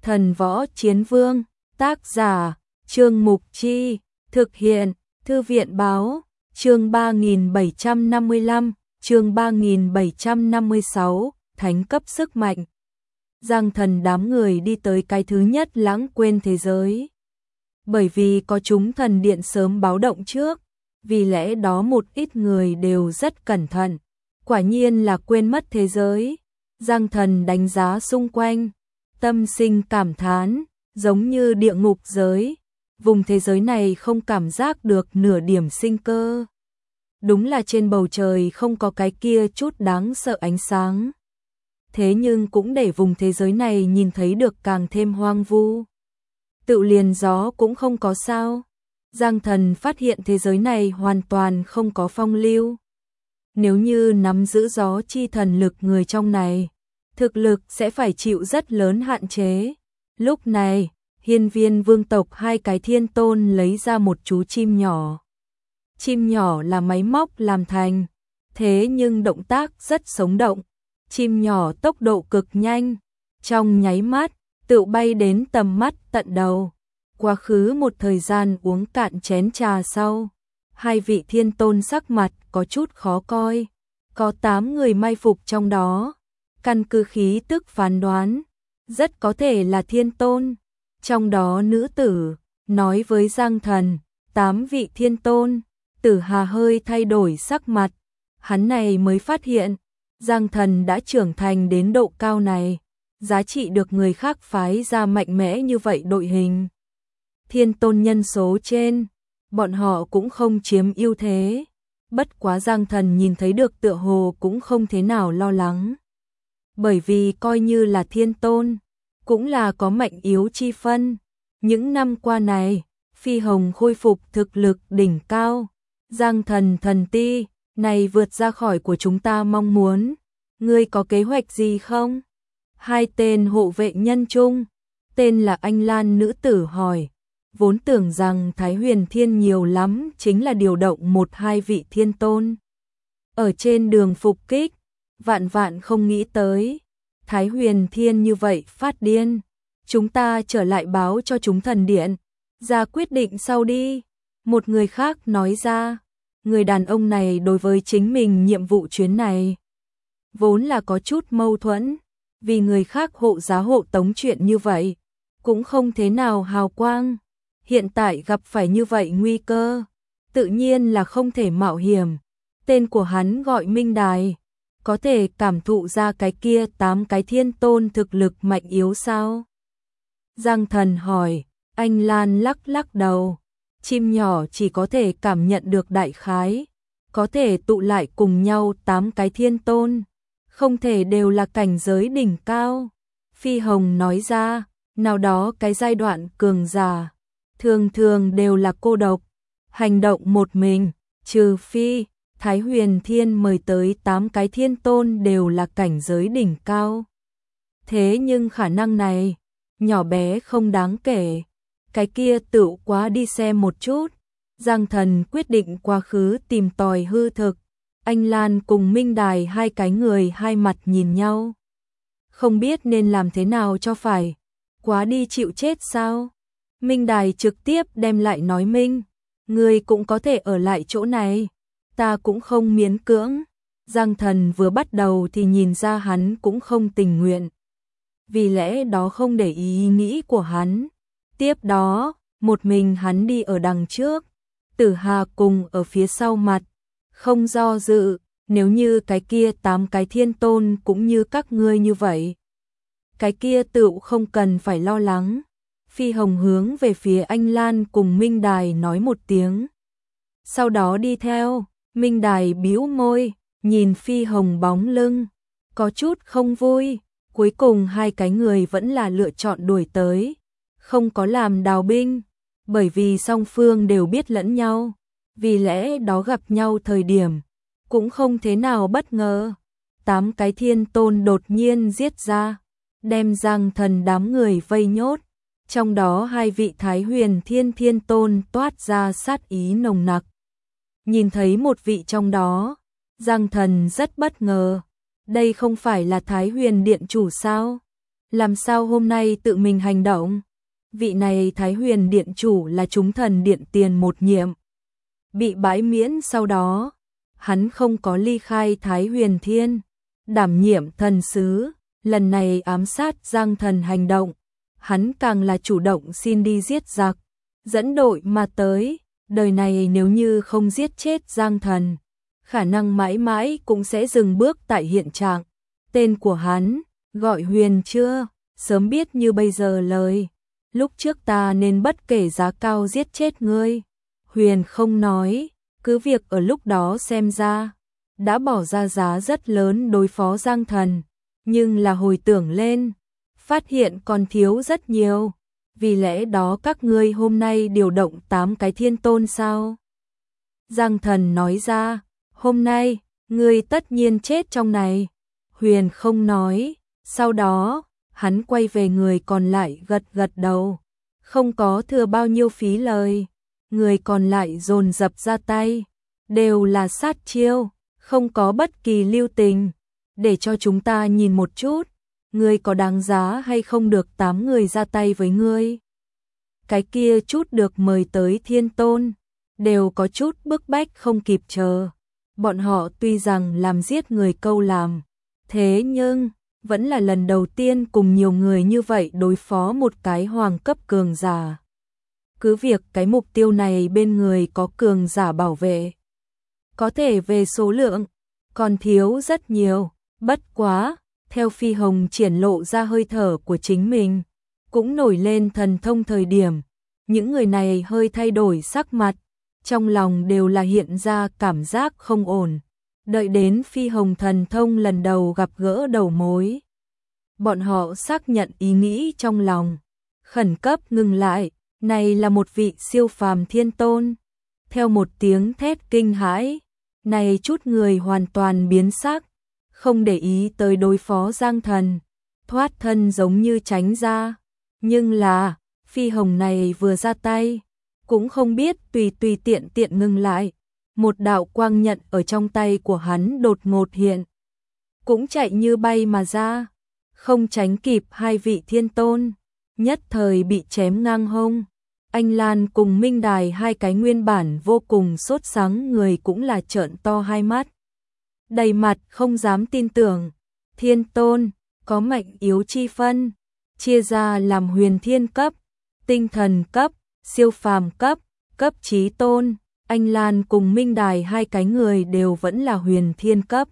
Thần Võ Chiến Vương, tác giả, Trương Mục Chi, thực hiện, Thư viện Báo, chương 3755, chương 3756, thánh cấp sức mạnh. Giang Thần đám người đi tới cái thứ nhất lãng quên thế giới. Bởi vì có chúng thần điện sớm báo động trước, vì lẽ đó một ít người đều rất cẩn thận, quả nhiên là quên mất thế giới. Giang Thần đánh giá xung quanh, tâm sinh cảm thán, giống như địa ngục giới, vùng thế giới này không cảm giác được nửa điểm sinh cơ. Đúng là trên bầu trời không có cái kia chút đáng sợ ánh sáng. Thế nhưng cũng để vùng thế giới này nhìn thấy được càng thêm hoang vu. Tự liền gió cũng không có sao. Giang Thần phát hiện thế giới này hoàn toàn không có phong lưu. Nếu như nắm giữ gió chi thần lực người trong này, thực lực sẽ phải chịu rất lớn hạn chế. Lúc này, Hiên Viên vương tộc hai cái thiên tôn lấy ra một chú chim nhỏ. Chim nhỏ là máy móc làm thành, thế nhưng động tác rất sống động. Chim nhỏ tốc độ cực nhanh, trong nháy mắt, tự bay đến tầm mắt tận đầu. Quá khứ một thời gian uống cạn chén trà sau, hai vị thiên tôn sắc mặt có chút khó coi. Có 8 người mai phục trong đó, căn cứ khí tức phán đoán, rất có thể là thiên tôn. Trong đó nữ tử, nói với Giang Thần, 8 vị thiên tôn. Tử Hà hơi thay đổi sắc mặt, hắn này mới phát hiện, Giang Thần đã trưởng thành đến độ cao này, giá trị được người khác phái ra mạnh mẽ như vậy đội hình. Thiên tôn nhân số trên, bọn họ cũng không chiếm ưu thế, bất quá Giang Thần nhìn thấy được tựa hồ cũng không thế nào lo lắng. Bởi vì coi như là thiên tôn, cũng là có mạnh yếu chi phân. Những năm qua này, Phi Hồng khôi phục thực lực đỉnh cao. Giang Thần thần ti, này vượt ra khỏi của chúng ta mong muốn. Ngươi có kế hoạch gì không? Hai tên hộ vệ nhân trung, tên là Anh Lan nữ tử hỏi. Vốn tưởng rằng Thái Huyền Thiên nhiều lắm chính là điều động 1-2 vị thiên tôn. Ở trên đường phục kích, vạn vạn không nghĩ tới. Thái Huyền Thiên như vậy phát điên. Chúng ta trở lại báo cho chúng thần điện. Ra quyết định sau đi. Một người khác nói ra. Người đàn ông này đối với chính mình nhiệm vụ chuyến này vốn là có chút mâu thuẫn. Vì người khác hộ giá hộ tống chuyện như vậy cũng không thế nào hào quang. Hiện tại gặp phải như vậy nguy cơ, tự nhiên là không thể mạo hiểm. Tên của hắn gọi Minh Đài, có thể cảm thụ ra cái kia 8 cái thiên tôn thực lực mạnh yếu sao? Giang Thần hỏi. Anh Lan lắc lắc đầu. Chim nhỏ chỉ có thể cảm nhận được đại khái, có thể tụ lại cùng nhau 8 cái thiên tôn, không thể đều là cảnh giới đỉnh cao. Phi Hồng nói ra, nào đó cái giai đoạn cường giả, thường thường đều là cô độc, hành động một mình, trừ phi Thái Huyền Thiên mời tới 8 cái thiên tôn đều là cảnh giới đỉnh cao. Thế nhưng khả năng này, nhỏ bé không đáng kể. Cái kia tựu quá đi xem một chút. Giang Thần quyết định quá khứ tìm tòi hư thực. Anh Lan cùng Minh Đài hai cái người hai mặt nhìn nhau. Không biết nên làm thế nào cho phải. Quá đi chịu chết sao? Minh Đài trực tiếp đem lại nói Minh. Người cũng có thể ở lại chỗ này. Ta cũng không miễn cưỡng. Giang Thần vừa bắt đầu thì nhìn ra hắn cũng không tình nguyện. Vì lẽ đó không để ý nghĩ của hắn. Tiếp đó, một mình hắn đi ở đằng trước, Tử Hà cùng ở phía sau mặt, không do dự, nếu như cái kia 8 cái thiên tôn cũng như các ngươi như vậy. Cái kia tựu không cần phải lo lắng. Phi Hồng hướng về phía Anh Lan cùng Minh Đài nói một tiếng. Sau đó đi theo, Minh Đài bĩu môi, nhìn Phi Hồng bóng lưng, có chút không vui. Cuối cùng hai cái người vẫn là lựa chọn đuổi tới. Không có làm đào binh, bởi vì song phương đều biết lẫn nhau, vì lẽ đó gặp nhau thời điểm, cũng không thế nào bất ngờ. 8 cái thiên tôn đột nhiên giết ra, đem Giang Thần đám người vây nhốt, trong đó 2 vị Thái Huyền Thiên thiên tôn toát ra sát ý nồng nặc. Nhìn thấy một vị trong đó, Giang Thần rất bất ngờ, đây không phải là Thái Huyền Điện chủ sao? làm sao hôm nay tự mình hành động? Vị này Thái Huyền Điện chủ là chúng thần điện tiền một nhiệm. Bị bãi miễn sau đó, hắn không có ly khai Thái Huyền Thiên, đảm nhiệm thần sứ, lần này ám sát Giang Thần hành động, hắn càng là chủ động xin đi giết giặc, dẫn đội mà tới, đời này nếu như không giết chết Giang Thần, khả năng mãi mãi cũng sẽ dừng bước tại hiện trạng. Tên của hắn, gọi Huyền chưa, sớm biết như bây giờ lời, lúc trước ta nên bất kể giá cao giết chết ngươi. Huyền không nói, cứ việc ở lúc đó xem ra, đã bỏ ra giá rất lớn đối phó Giang Thần, nhưng là hồi tưởng lên, phát hiện còn thiếu rất nhiều, vì lẽ đó các ngươi hôm nay điều động 8 cái thiên tôn sao? Giang Thần nói ra, hôm nay, ngươi tất nhiên chết trong này. Huyền không nói, sau đó, hắn quay về người còn lại gật gật đầu, không có thừa bao nhiêu phí lời, người còn lại dồn dập ra tay, đều là sát chiêu, không có bất kỳ lưu tình, để cho chúng ta nhìn một chút, ngươi có đáng giá hay không được 8 người ra tay với ngươi. Cái kia chút được mời tới thiên tôn, đều có chút bức bách không kịp chờ, bọn họ tuy rằng làm giết người câu làm, thế nhưng vẫn là lần đầu tiên cùng nhiều người như vậy đối phó một cái hoàng cấp cường giả. Cứ việc cái mục tiêu này bên người có cường giả bảo vệ, có thể về số lượng, còn thiếu rất nhiều, bất quá, theo Phi Hồng triển lộ ra hơi thở của chính mình, cũng nổi lên thần thông thời điểm, những người này hơi thay đổi sắc mặt, trong lòng đều là hiện ra cảm giác không ổn. Đợi đến Phi Hồng thần thông lần đầu gặp gỡ đầu mối, bọn họ xác nhận ý nghĩ trong lòng, khẩn cấp ngừng lại, này là một vị siêu phàm thiên tôn. Theo một tiếng thét kinh hãi, này chút người hoàn toàn biến sắc, không để ý tới đối phó Giang Thần, thoát thân giống như tránh ra, nhưng là, Phi Hồng này vừa ra tay, cũng không biết tùy tiện ngừng lại. Một đạo quang nhận ở trong tay của hắn đột ngột hiện, cũng chạy như bay mà ra, không tránh kịp hai vị thiên tôn, nhất thời bị chém ngang hông. Anh Lan cùng Minh Đài hai cái nguyên bản vô cùng sốt sắng người cũng là trợn to hai mắt, đầy mặt không dám tin tưởng. Thiên tôn, có mạnh yếu chi phân, chia ra làm huyền thiên cấp, tinh thần cấp, siêu phàm cấp, cấp chí tôn. Anh Lan cùng Minh Đài hai cái người đều vẫn là huyền thiên cấp.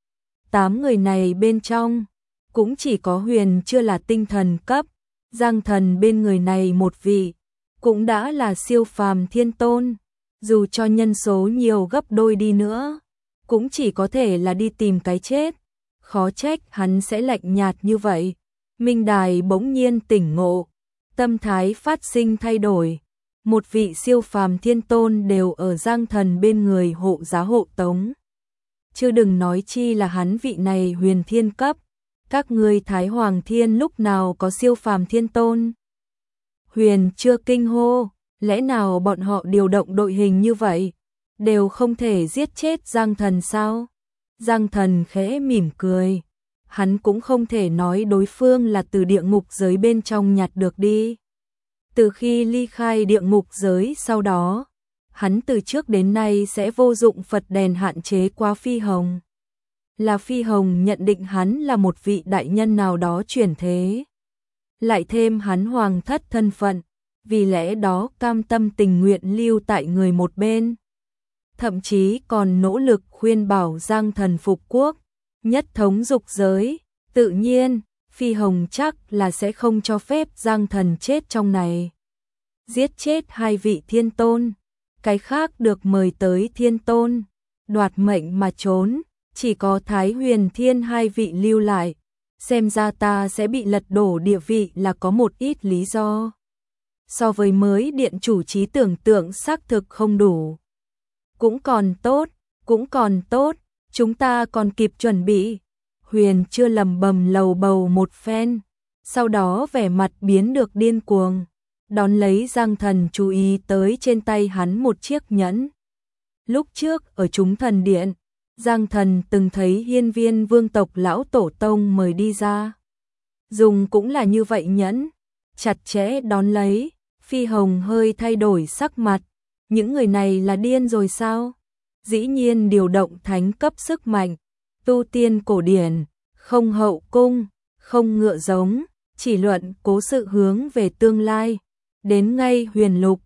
8 người này bên trong, cũng chỉ có Huyền chưa là tinh thần cấp, Giang Thần bên người này một vị, cũng đã là siêu phàm thiên tôn, dù cho nhân số nhiều gấp đôi đi nữa, cũng chỉ có thể là đi tìm cái chết, khó trách hắn sẽ lạnh nhạt như vậy. Minh Đài bỗng nhiên tỉnh ngộ, tâm thái phát sinh thay đổi. Một vị siêu phàm thiên tôn đều ở Giang Thần bên người hộ giá hộ tống. Chứ đừng nói chi là hắn vị này huyền thiên cấp, các ngươi Thái Hoàng Thiên lúc nào có siêu phàm thiên tôn. Huyền chưa kinh hô, lẽ nào bọn họ điều động đội hình như vậy, đều không thể giết chết Giang Thần sao? Giang Thần khẽ mỉm cười, hắn cũng không thể nói đối phương là từ địa ngục giới bên trong nhặt được đi. Từ khi ly khai địa ngục giới sau đó, hắn từ trước đến nay sẽ vô dụng Phật đèn hạn chế qua Phi Hồng. Là Phi Hồng nhận định hắn là một vị đại nhân nào đó chuyển thế. Lại thêm hắn hoàng thất thân phận, vì lẽ đó cam tâm tình nguyện lưu tại người một bên. Thậm chí còn nỗ lực khuyên bảo Giang Thần phục quốc, nhất thống dục giới, tự nhiên. Phi Hồng chắc là sẽ không cho phép Giang Thần chết trong này. Giết chết hai vị thiên tôn, cái khác được mời tới thiên tôn, đoạt mệnh mà trốn, chỉ có Thái Huyền Thiên hai vị lưu lại. Xem ra ta sẽ bị lật đổ địa vị là có một ít lý do. So với mới điện chủ trí tưởng tượng xác thực không đủ. Cũng còn tốt, chúng ta còn kịp chuẩn bị. Huyền chưa lầm bầm lầu bầu một phen, sau đó vẻ mặt biến được điên cuồng, đón lấy Giang Thần chú ý tới trên tay hắn một chiếc nhẫn. Lúc trước ở chúng thần điện, Giang Thần từng thấy hiên viên vương tộc lão tổ tông mời đi ra. dùng cũng là như vậy nhẫn, chặt chẽ đón lấy. Phi Hồng hơi thay đổi sắc mặt, những người này là điên rồi sao? Dĩ nhiên điều động thánh cấp sức mạnh, tu tiên cổ điển, không hậu cung, không ngựa giống, chỉ luận cố sự hướng về tương lai, đến ngay huyền lục,